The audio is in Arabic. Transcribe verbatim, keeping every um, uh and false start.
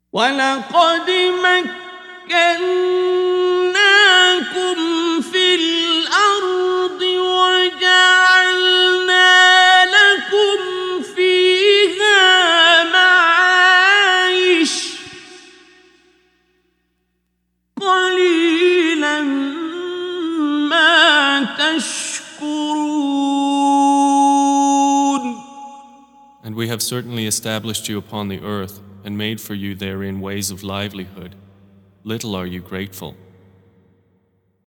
ولقد مكناكم في الأرض وجعلنا لكم فيها معايش قليلا ما تشكرون. And we have certainly established you upon the earth and made for you therein ways of livelihood. Little are you grateful.